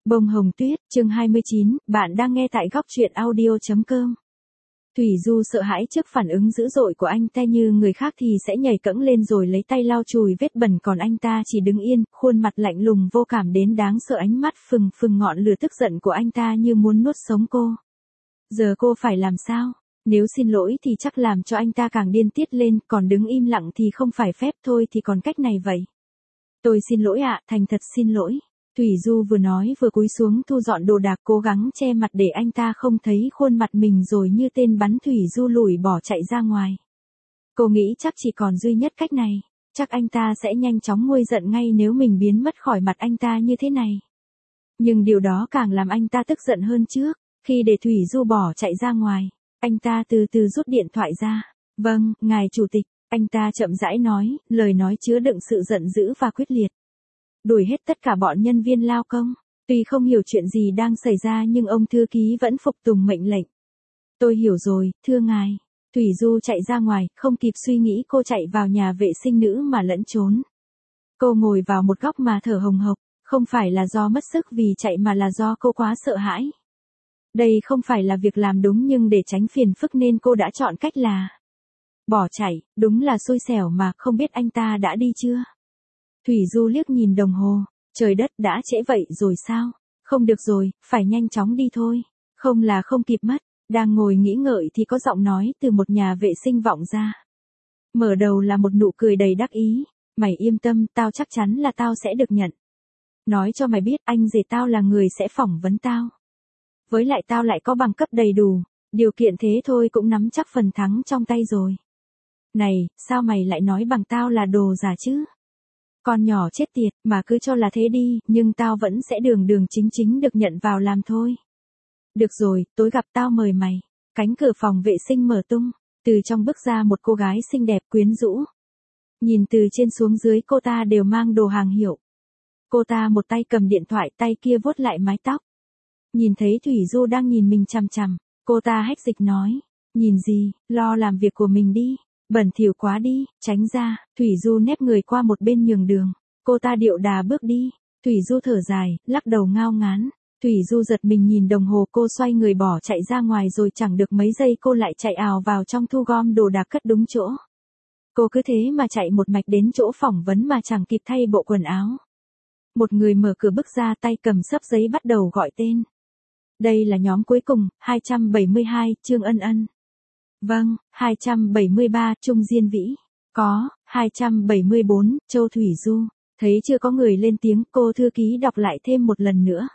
Bông hồng tuyết, chương 29, bạn đang nghe tại góc truyện audio.com. Thủy Du sợ hãi trước phản ứng dữ dội của anh ta, như người khác thì sẽ nhảy cẫng lên rồi lấy tay lau chùi vết bẩn, còn anh ta chỉ đứng yên, khuôn mặt lạnh lùng vô cảm đến đáng sợ, ánh mắt phừng phừng, ngọn lửa tức giận của anh ta như muốn nuốt sống cô. Giờ cô phải làm sao? Nếu xin lỗi thì chắc làm cho anh ta càng điên tiết lên, còn đứng im lặng thì không phải phép, thôi thì còn cách này vậy. Tôi xin lỗi ạ, thành thật xin lỗi. Thủy Du vừa nói vừa cúi xuống thu dọn đồ đạc, cố gắng che mặt để anh ta không thấy khuôn mặt mình, rồi như tên bắn Thủy Du lủi bỏ chạy ra ngoài. Cô nghĩ chắc chỉ còn duy nhất cách này, chắc anh ta sẽ nhanh chóng nguôi giận ngay nếu mình biến mất khỏi mặt anh ta như thế này. Nhưng điều đó càng làm anh ta tức giận hơn trước. Khi để Thủy Du bỏ chạy ra ngoài, anh ta từ từ rút điện thoại ra. Vâng, ngài chủ tịch, anh ta chậm rãi nói, lời nói chứa đựng sự giận dữ và quyết liệt. Đuổi hết tất cả bọn nhân viên lao công. Tuy không hiểu chuyện gì đang xảy ra nhưng ông thư ký vẫn phục tùng mệnh lệnh. Tôi hiểu rồi, thưa ngài. Thủy Du chạy ra ngoài, không kịp suy nghĩ cô chạy vào nhà vệ sinh nữ mà lẫn trốn. Cô ngồi vào một góc mà thở hồng hộc, không phải là do mất sức vì chạy mà là do cô quá sợ hãi. Đây không phải là việc làm đúng, nhưng để tránh phiền phức nên cô đã chọn cách là bỏ chạy. Đúng là xui xẻo mà, không biết anh ta đã đi chưa? Thủy Du liếc nhìn đồng hồ, trời đất, đã trễ vậy rồi sao? Không được rồi, phải nhanh chóng đi thôi, không là không kịp mất. Đang ngồi nghĩ ngợi thì có giọng nói từ một nhà vệ sinh vọng ra. Mở đầu là một nụ cười đầy đắc ý. Mày yên tâm, tao chắc chắn là tao sẽ được nhận. Nói cho mày biết, anh rể tao là người sẽ phỏng vấn tao. Với lại tao lại có bằng cấp đầy đủ, điều kiện thế thôi cũng nắm chắc phần thắng trong tay rồi. Này, sao mày lại nói bằng tao là đồ giả chứ? Con nhỏ chết tiệt, mà cứ cho là thế đi, nhưng tao vẫn sẽ đường đường chính chính được nhận vào làm thôi. Được rồi, tối gặp tao mời mày. Cánh cửa phòng vệ sinh mở tung, từ trong bước ra một cô gái xinh đẹp quyến rũ. Nhìn từ trên xuống dưới cô ta đều mang đồ hàng hiệu. Cô ta một tay cầm điện thoại, tay kia vuốt lại mái tóc. Nhìn thấy Thủy Du đang nhìn mình chằm chằm, cô ta hách dịch nói, nhìn gì, lo làm việc của mình đi, bẩn thỉu quá đi, tránh ra. Thủy Du nép người qua một bên nhường đường, cô ta điệu đà bước đi. Thủy Du thở dài, lắc đầu ngao ngán. Thủy Du giật mình nhìn đồng hồ, cô xoay người bỏ chạy ra ngoài, rồi chẳng được mấy giây cô lại chạy ào vào trong thu gom đồ đạc cất đúng chỗ. Cô cứ thế mà chạy một mạch đến chỗ phỏng vấn mà chẳng kịp thay bộ quần áo. Một người mở cửa bước ra, tay cầm xấp giấy bắt đầu gọi tên. Đây là nhóm cuối cùng, 272, Trương Ân Ân. Vâng, 273, Trung Diên Vĩ. Có, 274, Châu Thủy Du. Thấy chưa có người lên tiếng, cô thư ký đọc lại thêm một lần nữa.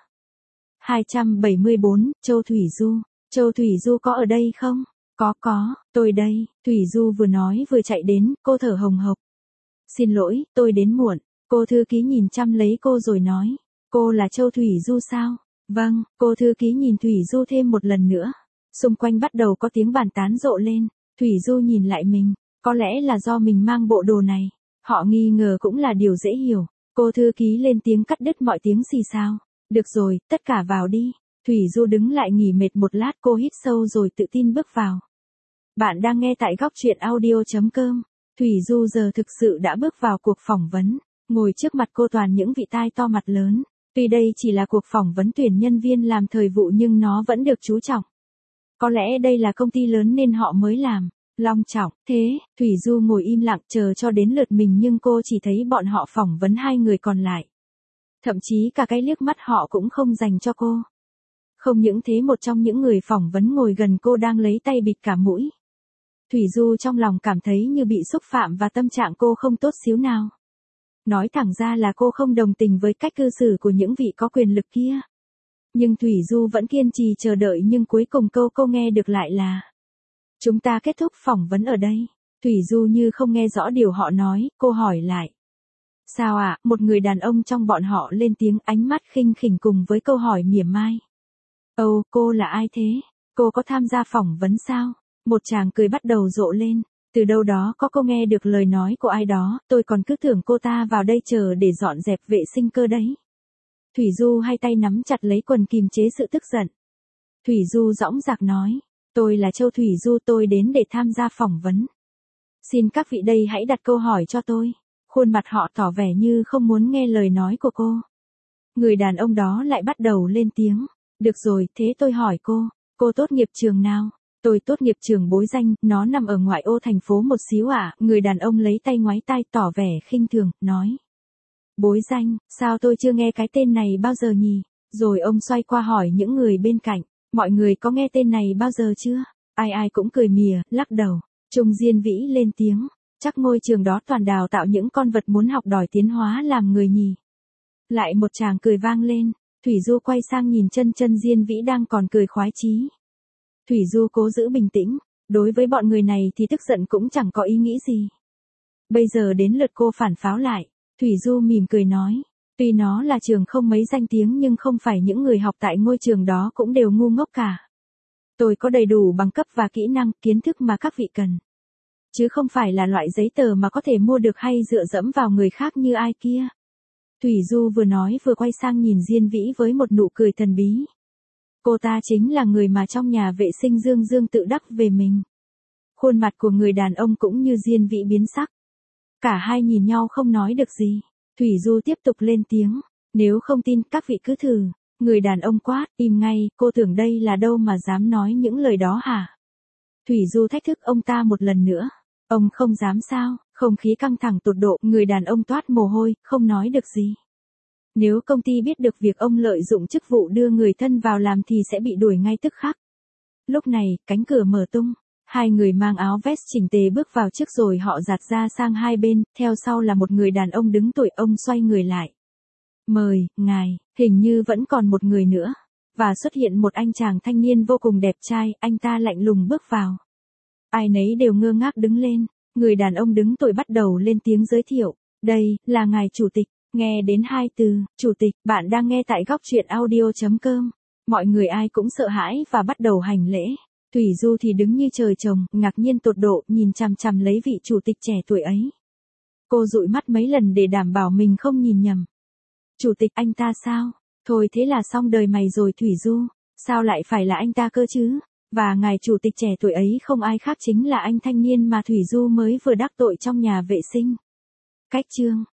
274, Châu Thủy Du. Châu Thủy Du có ở đây không? Có, tôi đây. Thủy Du vừa nói vừa chạy đến, cô thở hồng hộc. Xin lỗi, tôi đến muộn. Cô thư ký nhìn chăm lấy cô rồi nói. Cô là Châu Thủy Du sao? Vâng, cô thư ký nhìn Thủy Du thêm một lần nữa. Xung quanh bắt đầu có tiếng bàn tán rộ lên. Thủy Du nhìn lại mình, có lẽ là do mình mang bộ đồ này. Họ nghi ngờ cũng là điều dễ hiểu. Cô thư ký lên tiếng cắt đứt mọi tiếng xì xào. Được rồi, tất cả vào đi. Thủy Du đứng lại nghỉ mệt một lát, cô hít sâu rồi tự tin bước vào. Bạn đang nghe tại góc truyện audio.com. Thủy Du giờ thực sự đã bước vào cuộc phỏng vấn. Ngồi trước mặt cô toàn những vị tai to mặt lớn. Tuy đây chỉ là cuộc phỏng vấn tuyển nhân viên làm thời vụ nhưng nó vẫn được chú trọng. Có lẽ đây là công ty lớn nên họ mới làm long trọng thế. Thủy Du ngồi im lặng chờ cho đến lượt mình, nhưng cô chỉ thấy bọn họ phỏng vấn hai người còn lại. Thậm chí cả cái liếc mắt họ cũng không dành cho cô. Không những thế, một trong những người phỏng vấn ngồi gần cô đang lấy tay bịt cả mũi. Thủy Du trong lòng cảm thấy như bị xúc phạm và tâm trạng cô không tốt xíu nào. Nói thẳng ra là cô không đồng tình với cách cư xử của những vị có quyền lực kia. Nhưng Thủy Du vẫn kiên trì chờ đợi, nhưng cuối cùng câu cô nghe được lại là: chúng ta kết thúc phỏng vấn ở đây. Thủy Du như không nghe rõ điều họ nói, cô hỏi lại. Sao ạ? Một người đàn ông trong bọn họ lên tiếng, ánh mắt khinh khỉnh cùng với câu hỏi mỉa mai. Ồ, cô là ai thế? Cô có tham gia phỏng vấn sao? Một chàng cười bắt đầu rộ lên. Từ đâu đó có cô nghe được lời nói của ai đó, tôi còn cứ tưởng cô ta vào đây chờ để dọn dẹp vệ sinh cơ đấy. Thủy Du hai tay nắm chặt lấy quần kìm chế sự tức giận. Thủy Du dõng dạc nói, tôi là Châu Thủy Du, tôi đến để tham gia phỏng vấn. Xin các vị đây hãy đặt câu hỏi cho tôi. Khuôn mặt họ tỏ vẻ như không muốn nghe lời nói của cô. người đàn ông đó lại bắt đầu lên tiếng. Được rồi, thế tôi hỏi cô tốt nghiệp trường nào? Tôi tốt nghiệp trường Bối Danh, nó nằm ở ngoại ô thành phố một xíu ạ. Người đàn ông lấy tay ngoáy tai tỏ vẻ khinh thường, nói. Bối Danh, sao tôi chưa nghe cái tên này bao giờ nhỉ? Rồi ông xoay qua hỏi những người bên cạnh, mọi người có nghe tên này bao giờ chưa? Ai cũng cười mỉa, lắc đầu. Trung Diên Vĩ lên tiếng, chắc ngôi trường đó toàn đào tạo những con vật muốn học đòi tiến hóa làm người nhỉ. Lại một tràng cười vang lên, Thủy Du quay sang nhìn chân Diên Vĩ đang còn cười khoái chí. Thủy Du cố giữ bình tĩnh, đối với bọn người này thì tức giận cũng chẳng có ý nghĩ gì. Bây giờ đến lượt cô phản pháo lại, Thủy Du mỉm cười nói, tuy nó là trường không mấy danh tiếng nhưng không phải những người học tại ngôi trường đó cũng đều ngu ngốc cả. Tôi có đầy đủ bằng cấp và kỹ năng, kiến thức mà các vị cần. Chứ không phải là loại giấy tờ mà có thể mua được hay dựa dẫm vào người khác như ai kia. Thủy Du vừa nói vừa quay sang nhìn Diên Vĩ với một nụ cười thần bí. Cô ta chính là người mà trong nhà vệ sinh Dương Dương tự đắc về mình. Khuôn mặt của người đàn ông cũng như Diên Vĩ biến sắc. Cả hai nhìn nhau không nói được gì. Thủy Du tiếp tục lên tiếng. Nếu không tin các vị cứ thử. Người đàn ông quát, im ngay, cô tưởng đây là đâu mà dám nói những lời đó hả? Thủy Du thách thức ông ta một lần nữa. Ông không dám sao? Không khí căng thẳng tột độ, người đàn ông toát mồ hôi, không nói được gì. Nếu công ty biết được việc ông lợi dụng chức vụ đưa người thân vào làm thì sẽ bị đuổi ngay tức khắc. Lúc này, cánh cửa mở tung. Hai người mang áo vest chỉnh tề bước vào trước rồi họ giạt ra sang hai bên, theo sau là một người đàn ông đứng tuổi. Ông xoay người lại. Mời, ngài, hình như vẫn còn một người nữa. Và xuất hiện một anh chàng thanh niên vô cùng đẹp trai, anh ta lạnh lùng bước vào. Ai nấy đều ngơ ngác đứng lên, người đàn ông đứng tuổi bắt đầu lên tiếng giới thiệu. Đây, là ngài chủ tịch. Nghe đến hai từ, chủ tịch, bạn đang nghe tại góc truyện audio.com. Mọi người ai cũng sợ hãi và bắt đầu hành lễ. Thủy Du thì đứng như trời trồng, ngạc nhiên tột độ, nhìn chằm chằm lấy vị chủ tịch trẻ tuổi ấy. Cô dụi mắt mấy lần để đảm bảo mình không nhìn nhầm. Chủ tịch anh ta sao? Thôi thế là xong đời mày rồi Thủy Du. Sao lại phải là anh ta cơ chứ? Và ngài chủ tịch trẻ tuổi ấy không ai khác chính là anh thanh niên mà Thủy Du mới vừa đắc tội trong nhà vệ sinh. Cách chương